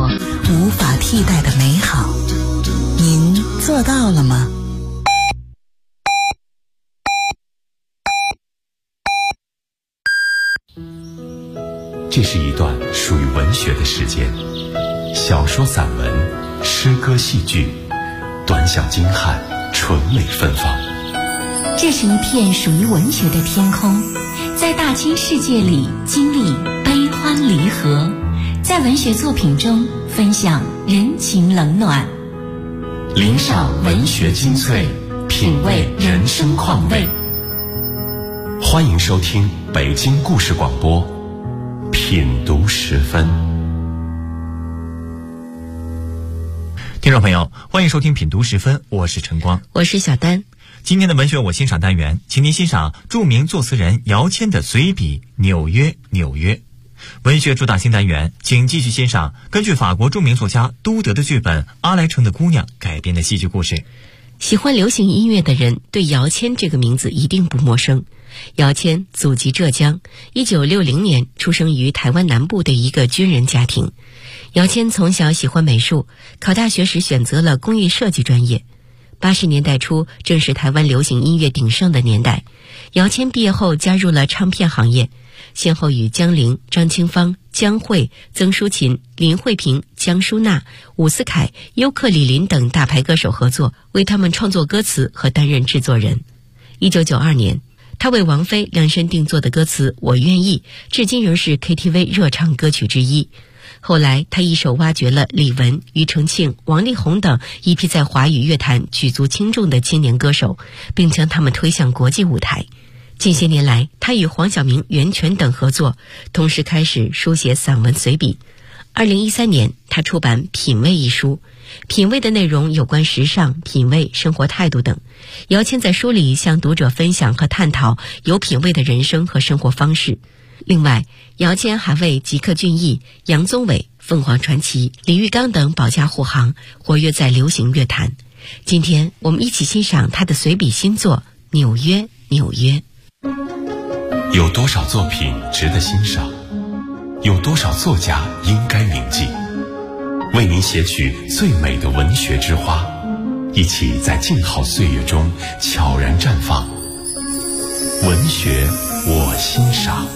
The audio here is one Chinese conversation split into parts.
活无法替代的美好。您做到了吗？ 这是一段属于文学的时间，小说、散文、诗歌、戏剧，短小精悍，纯美芬芳。 这是一片属于文学的天空，在大千世界里经历悲欢离合，在文学作品中分享人情冷暖， 领赏文学精粹，品味人生况味。欢迎收听北京故事广播品读时分。 听众朋友，欢迎收听品读时分，我是陈光， 我是小丹。 今天的文学我欣赏单元，请您欣赏著名作词人姚谦的随笔《纽约纽约》。文学主打新单元，请继续欣赏根据法国著名作家都德的剧本《阿莱城的姑娘》改编的戏剧故事。 喜欢流行音乐的人对姚谦这个名字一定不陌生。姚谦祖籍浙江，1960年出生于台湾南部的一个军人家庭。姚谦从小喜欢美术，考大学时选择了工艺设计专业。80年代初正是台湾流行音乐鼎盛的年代，姚谦毕业后加入了唱片行业，先后与江玲、张清芳、江蕙、曾淑琴、林慧萍、江淑娜、伍思凯、尤克里林等大牌歌手合作，为他们创作歌词和担任制作人。1992年，他为王菲量身定做的歌词《我愿意》至今仍是 KTV 热唱歌曲之一。后来他一手挖掘了李玟、庾澄庆、王力宏等一批在华语乐坛举足轻重的青年歌手，并将他们推向国际舞台。近些年来，他与黄晓明、袁泉等合作，同时开始书写散文随笔。2013年，他出版《品味》一书，品味的内容有关时尚、品味、生活态度等。姚谦在书里向读者分享和探讨有品味的人生和生活方式。另外，姚谦还为吉克隽逸、杨宗纬、凤凰传奇、李玉刚等保驾护航，活跃在流行乐坛。今天我们一起欣赏他的随笔新作《纽约纽约》。 有多少作品值得欣赏？有多少作家应该铭记？为您写取最美的文学之花，一起在静好岁月中悄然绽放。文学我欣赏。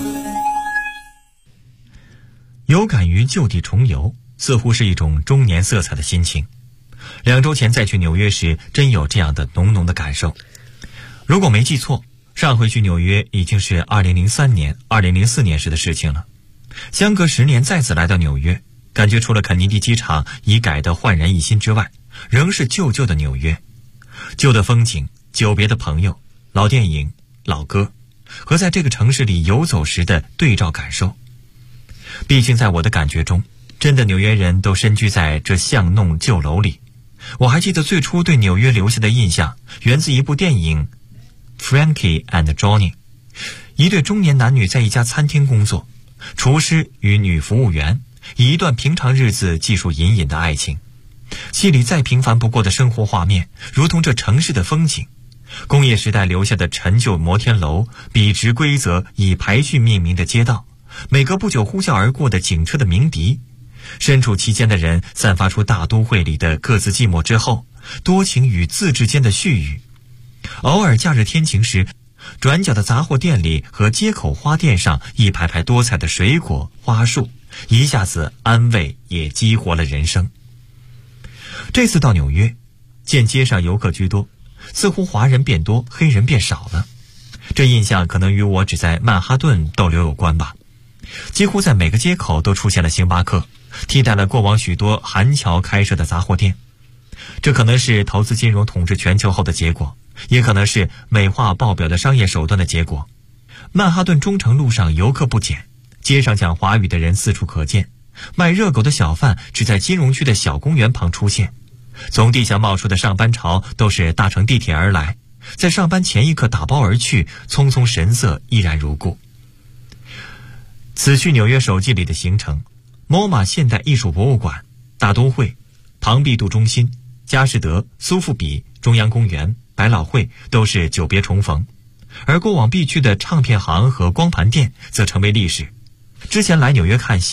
有感于就地重游，似乎是一种中年色彩的心情。2周前再去纽约时，真有这样的浓浓的感受。如果没记错，上回去纽约已经是2003年、2004年时的事情了。相隔10年再次来到纽约，感觉除了肯尼迪机场已改得焕然一新之外，仍是旧旧的纽约。旧的风景、久别的朋友、老电影、老歌，和在这个城市里游走时的对照感受。毕竟在我的感觉中，真的纽约人都深居在这巷弄旧楼里。我还记得最初对纽约留下的印象，源自一部电影《Frankie and Johnny》。一对中年男女在一家餐厅工作，厨师与女服务员以一段平常日子记述隐隐的爱情。戏里再平凡不过的生活画面，如同这城市的风景。工业时代留下的陈旧摩天楼，笔直规则以排序命名的街道，每隔不久呼啸而过的警车的鸣笛，身处其间的人散发出大都会里的各自寂寞之后，多情与自治间的絮语。偶尔假日天晴时，转角的杂货店里和街口花店上一排排多彩的水果花束，一下子安慰也激活了人生。这次到纽约，见街上游客居多，似乎华人变多，黑人变少了。这印象可能与我只在曼哈顿逗留有关吧。几乎在每个街口都出现了星巴克，替代了过往许多韩侨开设的杂货店。这可能是投资金融统治全球后的结果，也可能是美化爆表的商业手段的结果。曼哈顿中城路上游客不减，街上讲华语的人四处可见，卖热狗的小贩只在金融区的小公园旁出现。从地下冒出的上班潮都是搭乘地铁而来，在上班前一刻打包而去，匆匆神色依然如故。此去纽约手记里的行程，MoMA 现代艺术博物馆、大都会、庞毕度中心、佳士得、苏富比、中央公园、百老汇都是久别重逢，而过往必去的唱片行和光盘店则成为历史。之前来纽约看戏，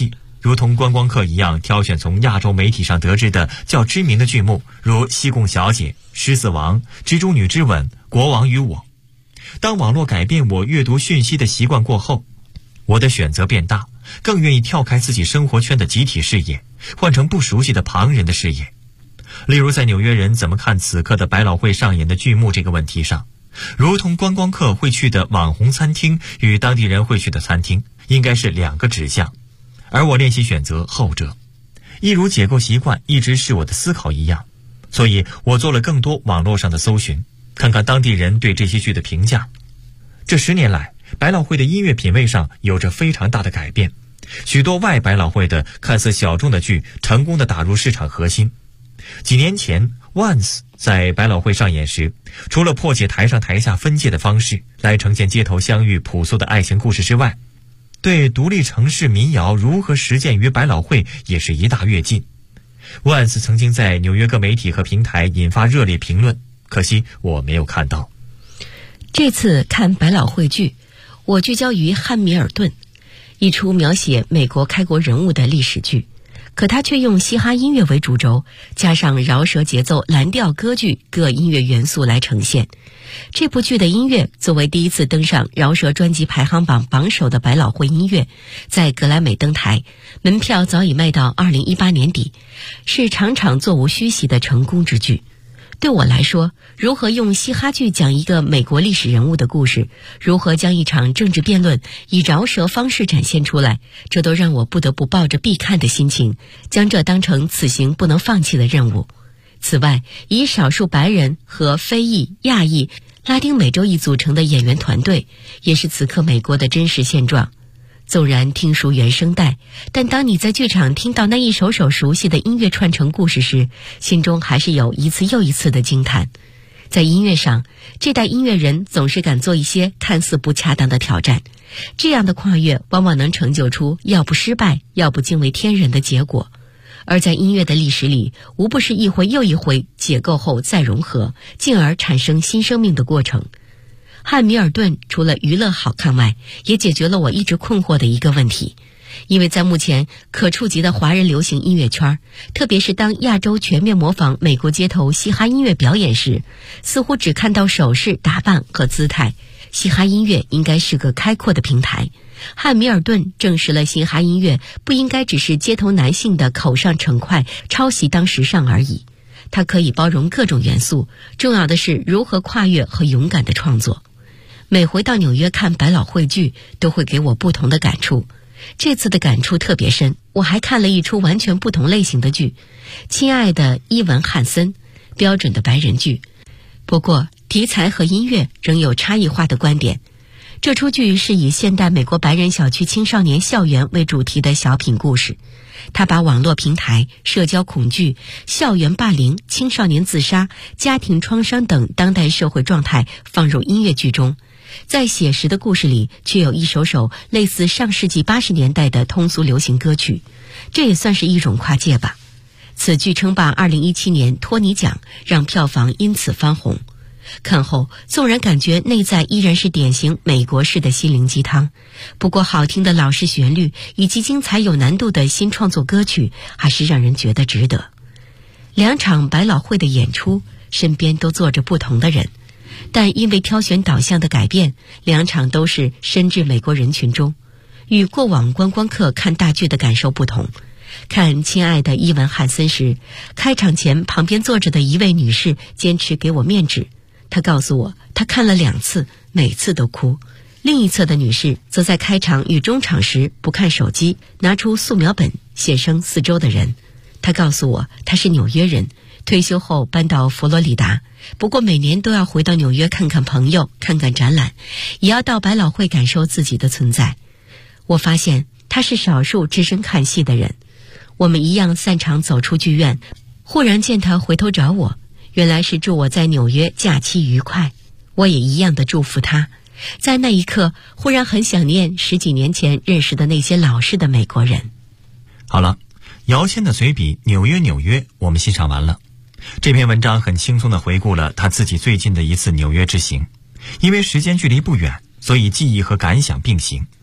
如同观光客一样挑选从亚洲媒体上得知的较知名的剧目，如《西贡小姐》、《狮子王》、《蜘蛛女之吻》、《国王与我》。当网络改变我阅读讯息的习惯过后，我的选择变大，更愿意跳开自己生活圈的集体视野，换成不熟悉的旁人的视野。例如在纽约人怎么看此刻的百老汇上演的剧目这个问题上，如同观光客会去的网红餐厅与当地人会去的餐厅应该是两个指向，而我练习选择后者，一如解构习惯一直是我的思考一样。所以我做了更多网络上的搜寻，看看当地人对这些剧的评价。这10年来，百老汇的音乐品味上有着非常大的改变，许多外百老汇的看似小众的剧成功地打入市场核心。几年前 Once 在百老汇上演时，除了破解台上台下分界的方式来呈现街头相遇朴素的爱情故事之外，对独立城市民谣如何实践于百老汇也是一大跃进。Once 曾经在纽约各媒体和平台引发热烈评论，可惜我没有看到。 这次看百老汇剧，我聚焦于《汉密尔顿》，一出描写美国开国人物的历史剧，可它却用嘻哈音乐为主轴，加上饶舌节奏、蓝调歌剧各音乐元素来呈现。这部剧的音乐作为第一次登上饶舌专辑排行榜榜首的百老汇音乐，在格莱美登台，门票早已卖到2018年底，是场场座无虚席的成功之剧。对我来说，如何用嘻哈剧讲一个美国历史人物的故事，如何将一场政治辩论以饶舌方式展现出来，这都让我不得不抱着必看的心情，将这当成此行不能放弃的任务。此外，以少数白人和非裔、亚裔、拉丁美洲裔组成的演员团队，也是此刻美国的真实现状。纵然听熟原声带，但当你在剧场听到那一首首熟悉的音乐串成故事时，心中还是有一次又一次的惊叹。在音乐上，这代音乐人总是敢做一些看似不恰当的挑战，这样的跨越往往能成就出要不失败，要不惊为天人的结果。而在音乐的历史里，无不是一回又一回解构后再融合，进而产生新生命的过程。汉密尔顿除了娱乐好看外，也解决了我一直困惑的一个问题。因为在目前可触及的华人流行音乐圈，特别是当亚洲全面模仿美国街头嘻哈音乐表演时，似乎只看到手势、打扮和姿态。嘻哈音乐应该是个开阔的平台，汉密尔顿证实了嘻哈音乐不应该只是街头男性的口上逞快、抄袭当时尚而已，它可以包容各种元素，重要的是如何跨越和勇敢的创作。每回到纽约看百老汇剧，都会给我不同的感触。这次的感触特别深，我还看了一出完全不同类型的剧，《亲爱的伊文·汉森》，标准的白人剧。不过题材和音乐仍有差异化的观点。这出剧是以现代美国白人小区青少年校园为主题的小品故事，它把网络平台、社交恐惧、校园霸凌、青少年自杀、家庭创伤等当代社会状态放入音乐剧中，在写实的故事里却有一首首类似上世纪80年代的通俗流行歌曲，这也算是一种跨界吧。此剧称霸2017年托尼奖，让票房因此翻红。看后纵然感觉内在依然是典型美国式的心灵鸡汤，不过好听的老式旋律以及精彩有难度的新创作歌曲还是让人觉得值得。2场百老汇的演出，身边都坐着不同的人，但因为挑选导向的改变，2场都是深至美国人群中，与过往观光客看大剧的感受不同。看《亲爱的伊文·汉森》时，开场前旁边坐着的一位女士坚持给我面纸，她告诉我她看了2次，每次都哭。另一侧的女士则在开场与中场时不看手机，拿出素描本写生4周的人。她告诉我她是纽约人，退休后搬到佛罗里达，不过每年都要回到纽约看看朋友，看看展览，也要到百老汇感受自己的存在。我发现她是少数只身看戏的人。我们一样散场走出剧院，忽然见她回头找我，原来是祝我在纽约假期愉快。我也一样的祝福她。在那一刻，忽然很想念10几年前认识的那些老式的美国人。 好了，姚谦的随笔《纽约纽约》我们欣赏完了。这篇文章很轻松地回顾了他自己最近的一次纽约之行，因为时间距离不远，所以记忆和感想并行。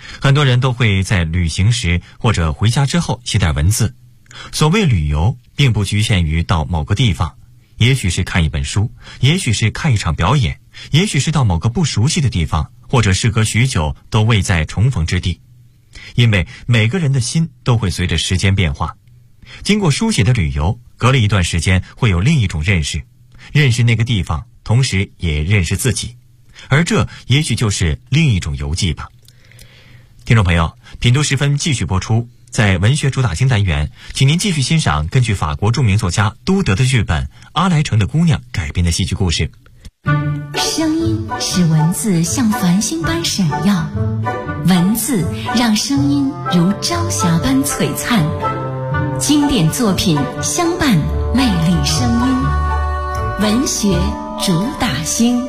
很多人都会在旅行时或者回家之后写点文字。所谓旅游，并不局限于到某个地方，也许是看一本书，也许是看一场表演，也许是到某个不熟悉的地方，或者事隔许久都未在重逢之地。因为每个人的心都会随着时间变化，经过书写的旅游，隔了一段时间会有另一种认识，认识那个地方，同时也认识自己，而这也许就是另一种游记吧。听众朋友，品读时分继续播出，在文学主打经单元，请您继续欣赏根据法国著名作家都德的剧本《阿莱城的姑娘》改编的戏剧故事。 声音使文字像繁星般闪耀，文字让声音如朝霞般璀璨。经典作品相伴，魅力声音，文学主打星。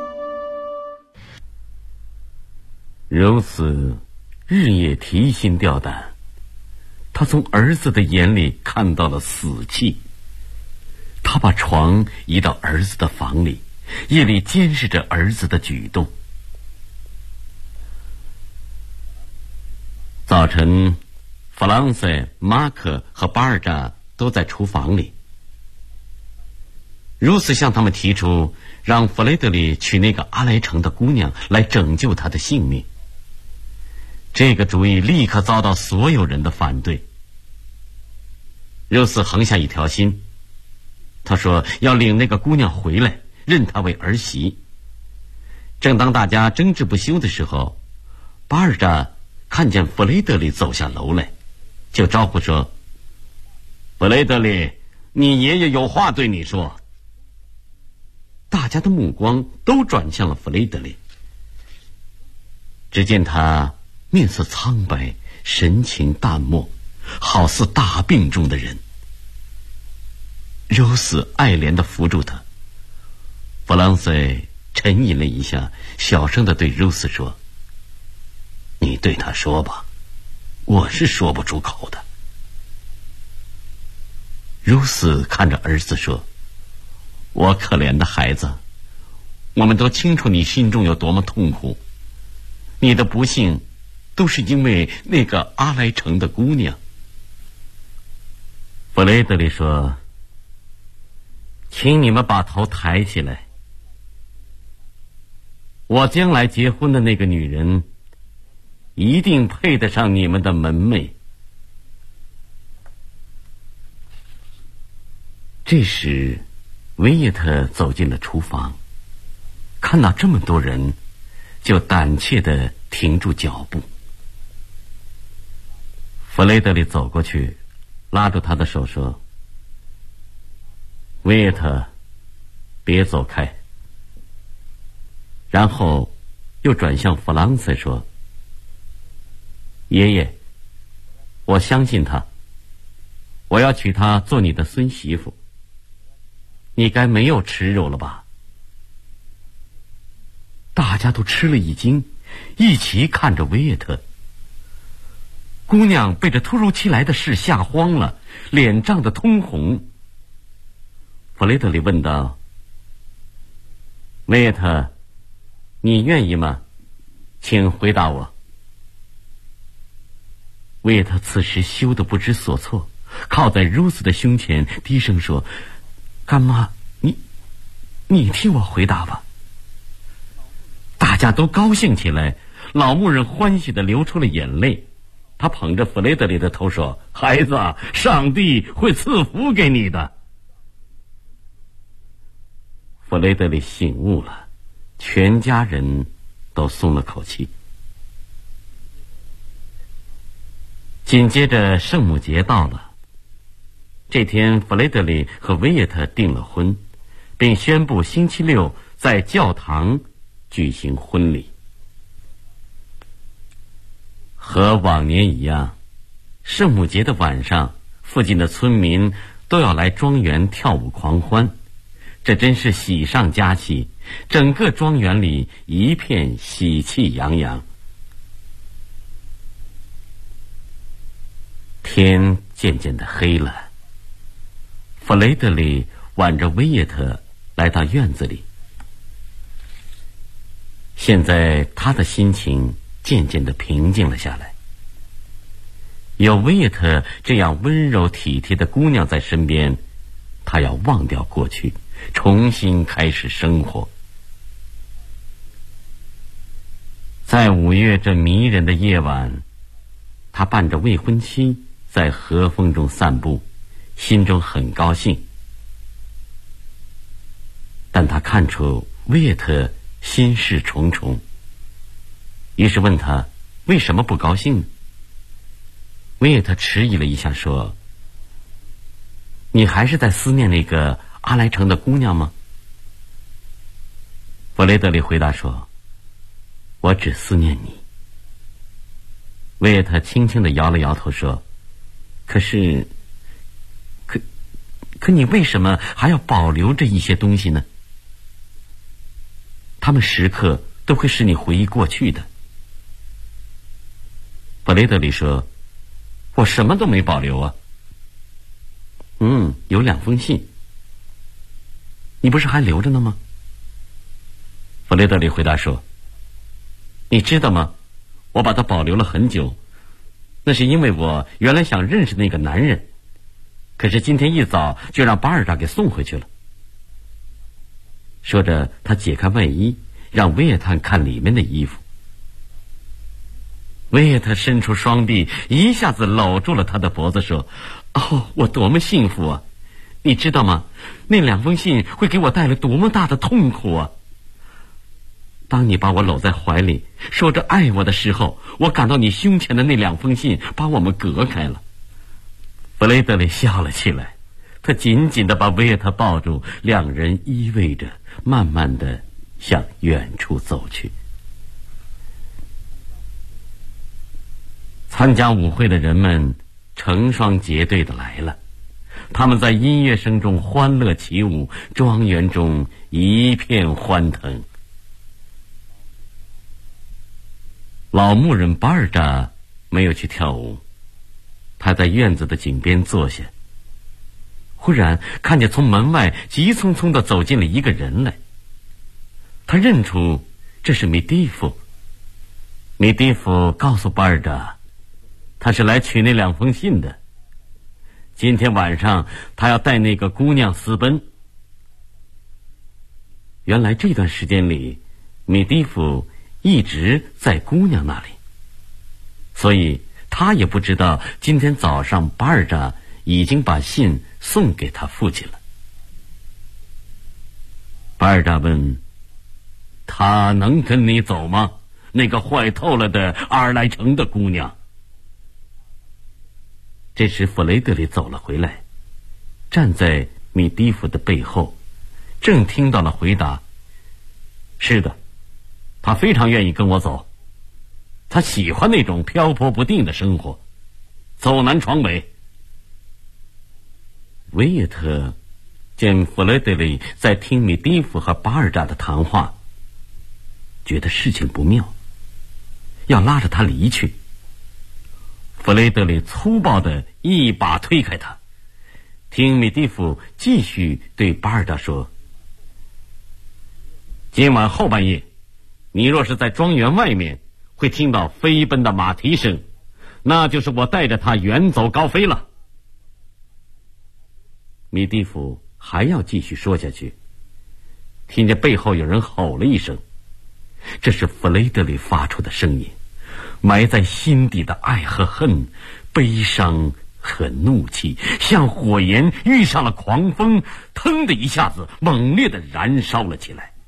如此日夜提心吊胆，他从儿子的眼里看到了死气。他把床移到儿子的房里，夜里监视着儿子的举动。早晨，弗朗塞、马克和巴尔扎都在厨房里。如此向他们提出让弗雷德里娶那个阿莱城的姑娘来拯救他的性命。这个主意立刻遭到所有人的反对。如此横下一条心，他说要领那个姑娘回来，认她为儿媳。正当大家争执不休的时候，巴尔扎看见弗雷德里走下楼来，就招呼说：弗雷德里，你爷爷有话对你说。大家的目光都转向了弗雷德里，只见他面色苍白，神情淡漠，好似大病中的人。柔丝爱怜地扶住他。弗朗塞沉吟了一下，小声地对柔丝说：你对他说吧，我是说不出口的。柔丝看着儿子说：我可怜的孩子，我们都清楚你心中有多么痛苦，你的不幸都是因为那个阿莱城的姑娘。弗雷德里说：请你们把头抬起来，我将来结婚的那个女人一定配得上你们的门楣。这时维耶特走进了厨房，看到这么多人，就胆怯地停住脚步。弗雷德里走过去，拉住他的手说：维耶特，别走开。然后又转向弗朗塞说：爷爷，我相信他，我要娶她做你的孙媳妇，你该没有耻辱了吧？大家都吃了一惊，一齐看着维耶特。姑娘被这突如其来的事吓慌了，脸涨得通红。弗雷德里问道：维耶特，你愿意吗？请回答我。维耶特此时羞得不知所措，靠在如斯的胸前低声说：干妈，你替我回答吧。大家都高兴起来，老牧人欢喜地流出了眼泪。他捧着弗雷德里的头说：孩子，上帝会赐福给你的。弗雷德里醒悟了，全家人都松了口气。紧接着圣母节到了，这天弗雷德里和维耶特订了婚，并宣布星期六在教堂举行婚礼。和往年一样，圣母节的晚上，附近的村民都要来庄园跳舞狂欢，这真是喜上加喜，整个庄园里一片喜气洋洋。天渐渐的黑了，弗雷德里挽着维耶特来到院子里。现在他的心情渐渐地平静了下来。有维耶特这样温柔体贴的姑娘在身边，他要忘掉过去，重新开始生活。在5月这迷人的夜晚，他伴着未婚妻在和风中散步，心中很高兴。但他看出维耶特心事重重，于是问他为什么不高兴呢？维耶特迟疑了一下说：“你还是在思念那个阿莱城的姑娘吗？”弗雷德里回答说：“我只思念你。”维耶特轻轻地摇了摇头说：“可你为什么还要保留着一些东西呢？他们时刻都会使你回忆过去的。”弗雷德里说：“我什么都没保留啊。”“有2封信，你不是还留着呢吗？”弗雷德里回答说：“你知道吗？我把它保留了很久，那是因为我原来想认识那个男人，可是今天一早就让巴尔扎给送回去了。”说着，他解开外衣，让维耶特看里面的衣服。维耶特伸出双臂，一下子搂住了他的脖子，说：“哦，我多么幸福啊！你知道吗？那2封信会给我带来多么大的痛苦啊！当你把我搂在怀里，说着爱我的时候，我感到你胸前的那2封信把我们隔开了。”弗雷德里笑了起来，他紧紧地把维耶特抱住，2人依偎着，慢慢地向远处走去。参加舞会的人们成双结对的来了，他们在音乐声中欢乐起舞，庄园中一片欢腾。老牧人巴尔扎没有去跳舞，他在院子的井边坐下，忽然看见从门外急匆匆地走进了一个人来。他认出这是米蒂夫。米蒂夫告诉巴尔扎，他是来取那2封信的。今天晚上他要带那个姑娘私奔。原来这段时间里，米蒂夫一直在姑娘那里，所以他也不知道今天早上巴尔扎已经把信送给他父亲了。巴尔扎问：“他能跟你走吗？那个坏透了的阿尔莱城的姑娘？”这时弗雷德里走了回来，站在米蒂夫的背后，正听到了回答：“是的，他非常愿意跟我走，他喜欢那种漂泊不定的生活，走南闯北。”维耶特见弗雷德里在听米蒂夫和巴尔扎的谈话，觉得事情不妙，要拉着他离去。弗雷德里粗暴地一把推开他，听米蒂夫继续对巴尔扎说：“今晚后半夜，你若是在庄园外面，会听到飞奔的马蹄声，那就是我带着他远走高飞了。”米蒂夫还要继续说下去，听见背后有人吼了一声，这是弗雷德里发出的声音，埋在心底的爱和恨，悲伤和怒气，像火焰遇上了狂风，腾的一下子猛烈地燃烧了起来。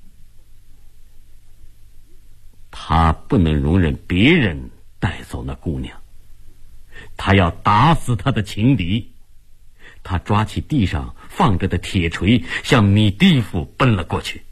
他不能容忍别人带走那姑娘，他要打死他的情敌。他抓起地上放着的铁锤，向米蒂夫奔了过去。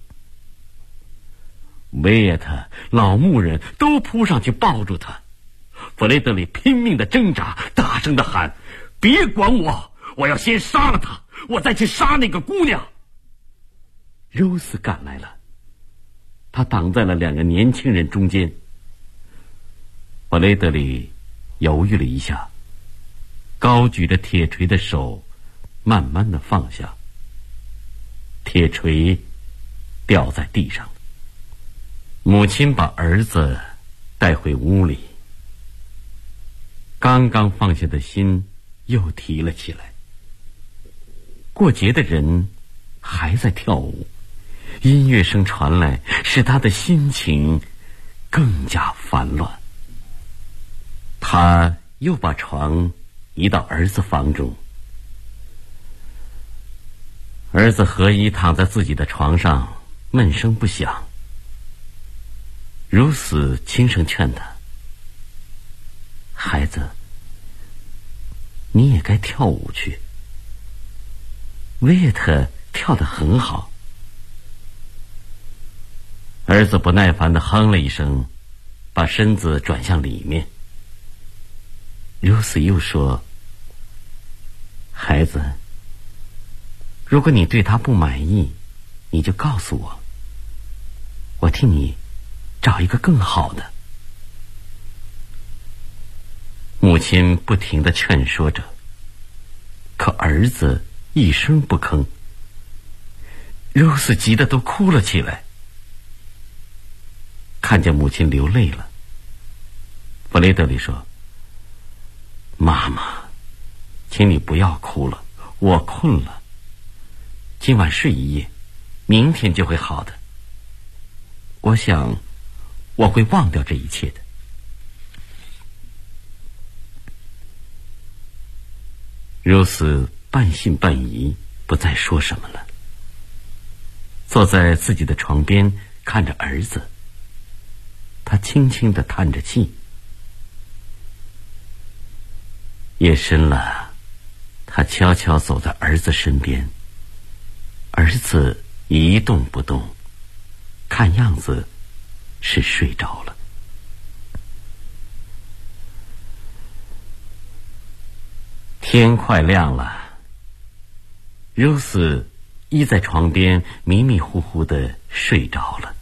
维耶特、老牧人都扑上去抱住他。弗雷德里拼命的挣扎，大声的喊：“别管我，我要先杀了他，我再去杀那个姑娘。”柔斯赶来了，他挡在了2个年轻人中间。弗雷德里犹豫了一下，高举着铁锤的手慢慢的放下，铁锤掉在地上。母亲把儿子带回屋里，刚刚放下的心又提了起来。过节的人还在跳舞，音乐声传来，使他的心情更加烦乱。他又把床移到儿子房中，儿子何一躺在自己的床上，闷声不响。如此轻声劝他：孩子，你也该跳舞去。维耶特跳得很好。儿子不耐烦地哼了一声，把身子转向里面。如此又说：孩子，如果你对他不满意，你就告诉我，我替你找一个更好的。母亲不停地劝说着，可儿子一声不吭。如斯急得都哭了起来。看见母亲流泪了，弗雷德里说：妈妈，请你不要哭了，我困了，今晚睡一夜，明天就会好的。我想我会忘掉这一切的。如此半信半疑，不再说什么了，坐在自己的床边看着儿子。他轻轻地叹着气。夜深了，他悄悄走在儿子身边，儿子一动不动，看样子是睡着了。天快亮了，如斯依在床边迷迷糊糊地睡着了。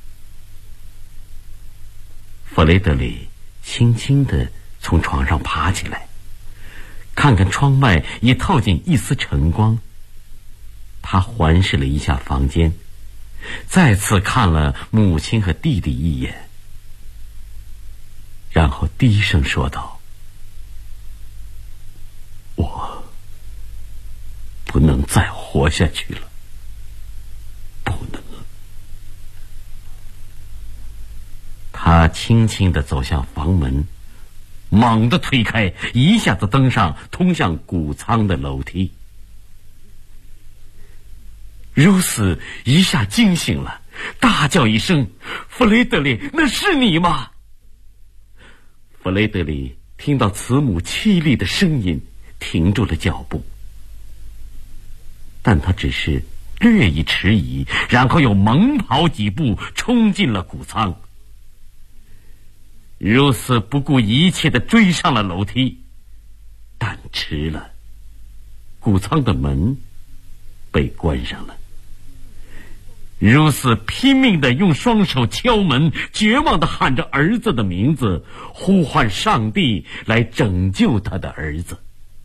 弗雷德里轻轻地从床上爬起来，看看窗外已透进一丝晨光。他环视了一下房间，再次看了母亲和弟弟一眼，然后低声说道：我不能再活下去了，不能。他轻轻地走向房门，猛地推开，一下子登上通向谷仓的楼梯。如斯一下惊醒了，大叫一声：弗雷德里，那是你吗？弗雷德里听到慈母凄厉的声音，停住了脚步，但他只是略一迟疑，然后又猛跑几步，冲进了谷仓。如斯不顾一切地追上了楼梯，但迟了，谷仓的门被关上了。如斯拼命地用双手敲门，绝望地喊着儿子的名字，呼唤上帝来拯救他的儿子。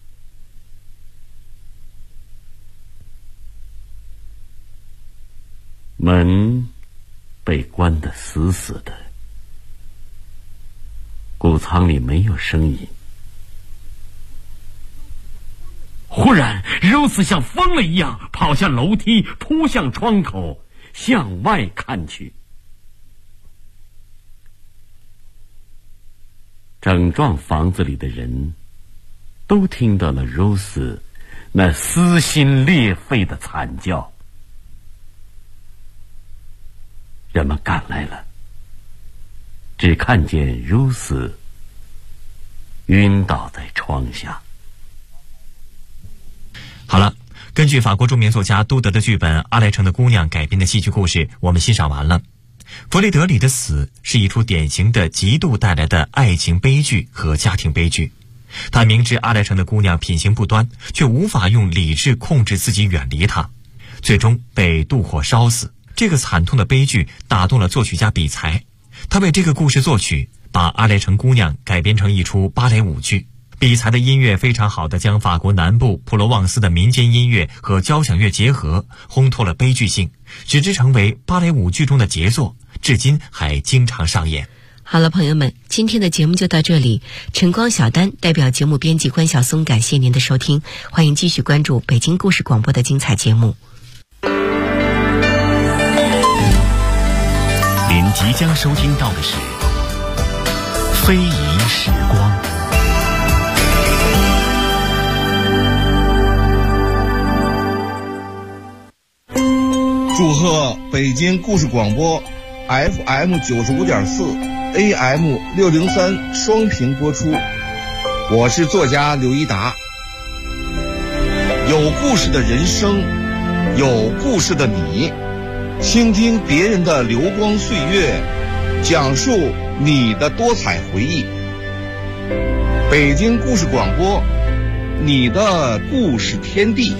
门被关得死死的，谷仓里没有声音。忽然，如斯像疯了一样跑下楼梯，扑向窗口，向外看去。整幢房子里的人都听到了如斯那撕心裂肺的惨叫。人们赶来了，只看见如斯晕倒在窗下。 好了，根据法国著名作家都德的剧本《阿莱城的姑娘》改编的戏剧故事，我们欣赏完了。弗雷德里的死是一出典型的嫉妒带来的爱情悲剧和家庭悲剧。他明知阿莱城的姑娘品行不端，却无法用理智控制自己远离她，最终被妒火烧死。这个惨痛的悲剧打动了作曲家比才，他为这个故事作曲，把《阿莱城姑娘》改编成一出芭蕾舞剧。比才的音乐非常好地将法国南部普罗旺斯的民间音乐和交响乐结合，烘托了悲剧性，使之成为芭蕾舞剧中的杰作，至今还经常上演。 好了，朋友们，今天的节目就到这里。晨光小丹代表节目编辑关晓松，感谢您的收听，欢迎继续关注北京故事广播的精彩节目。 您即将收听到的是非遗时光。 祝贺北京故事广播 FM 95.4 AM603 双频播出。我是作家刘一达。有故事的人生，有故事的你，倾听别人的流光岁月，讲述你的多彩回忆。北京故事广播，你的故事天地。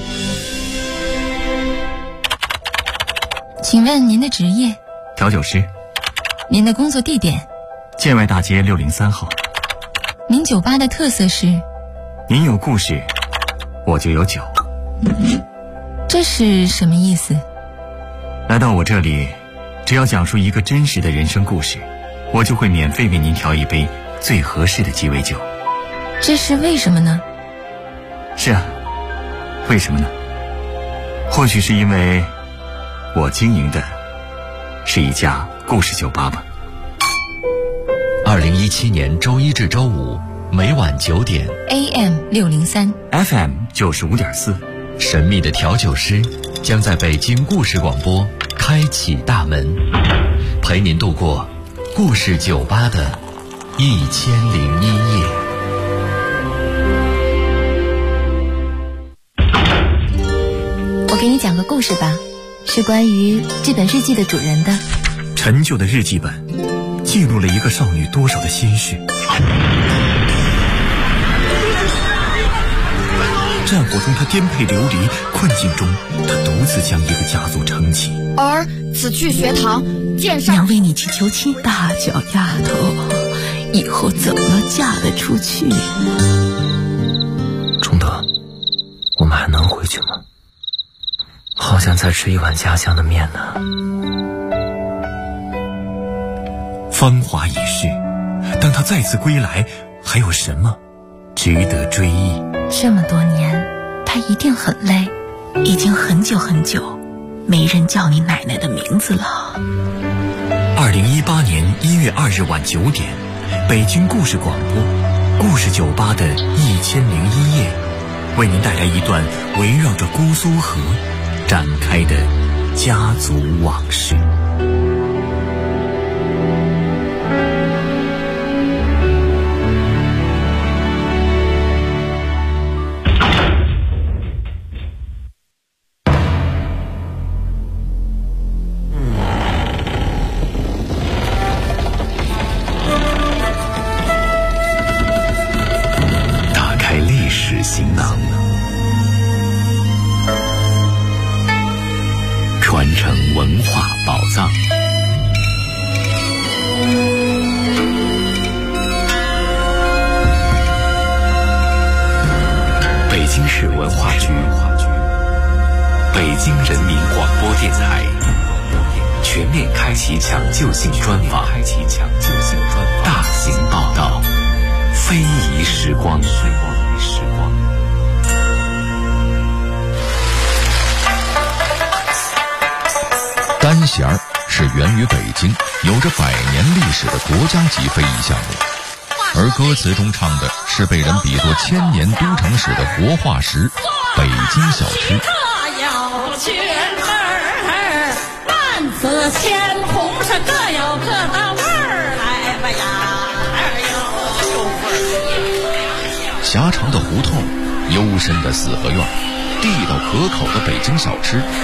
请问您的职业？ 调酒师。 您的工作地点？ 建外大街603号。 您酒吧的特色是？ 您有故事，我就有酒。 这是什么意思？ 来到我这里，只要讲述一个真实的人生故事，我就会免费为您调一杯最合适的鸡尾酒。 这是为什么呢？ 是啊，为什么呢？或许是因为我经营的是一家故事酒吧吧。 2017年周一至周五每晚9点 AM603 FM 95.4，神秘的调酒师将在北京故事广播开启大门，陪您度过故事酒吧的1001夜。 我给你讲个故事吧，是关于这本日记的主人的。 陈旧的日记本记录了一个少女多少的心事。战火中她颠沛流离，困境中她独自将一个家族撑起。 儿此去学堂，见上娘为你去求亲。大脚丫头，以后怎么嫁得出去？ 崇德，我们还能回去吗？好想再吃一碗家乡的面呢。 芳华已逝，当他再次归来，还有什么值得追忆？ 这么多年，他一定很累，已经很久很久没人叫你奶奶的名字了。 2018年1月2日晚9点，北京故事广播故事酒吧的1001夜，为您带来一段围绕着姑苏河展开的家族往事。 打开历史行囊，传承文化宝藏。北京市文化局、北京人民广播电台全面开启抢救性专访，大型报道，非遗时光。 单弦儿是源于北京，有着100年历史的国家级非遗项目，而歌词中唱的是被人比作1000年都城史的活化石——北京小吃。 各有群儿，万紫千红是各有各的味儿，来吧呀！ 狭长的胡同，幽深的四合院，地道可口的北京小吃。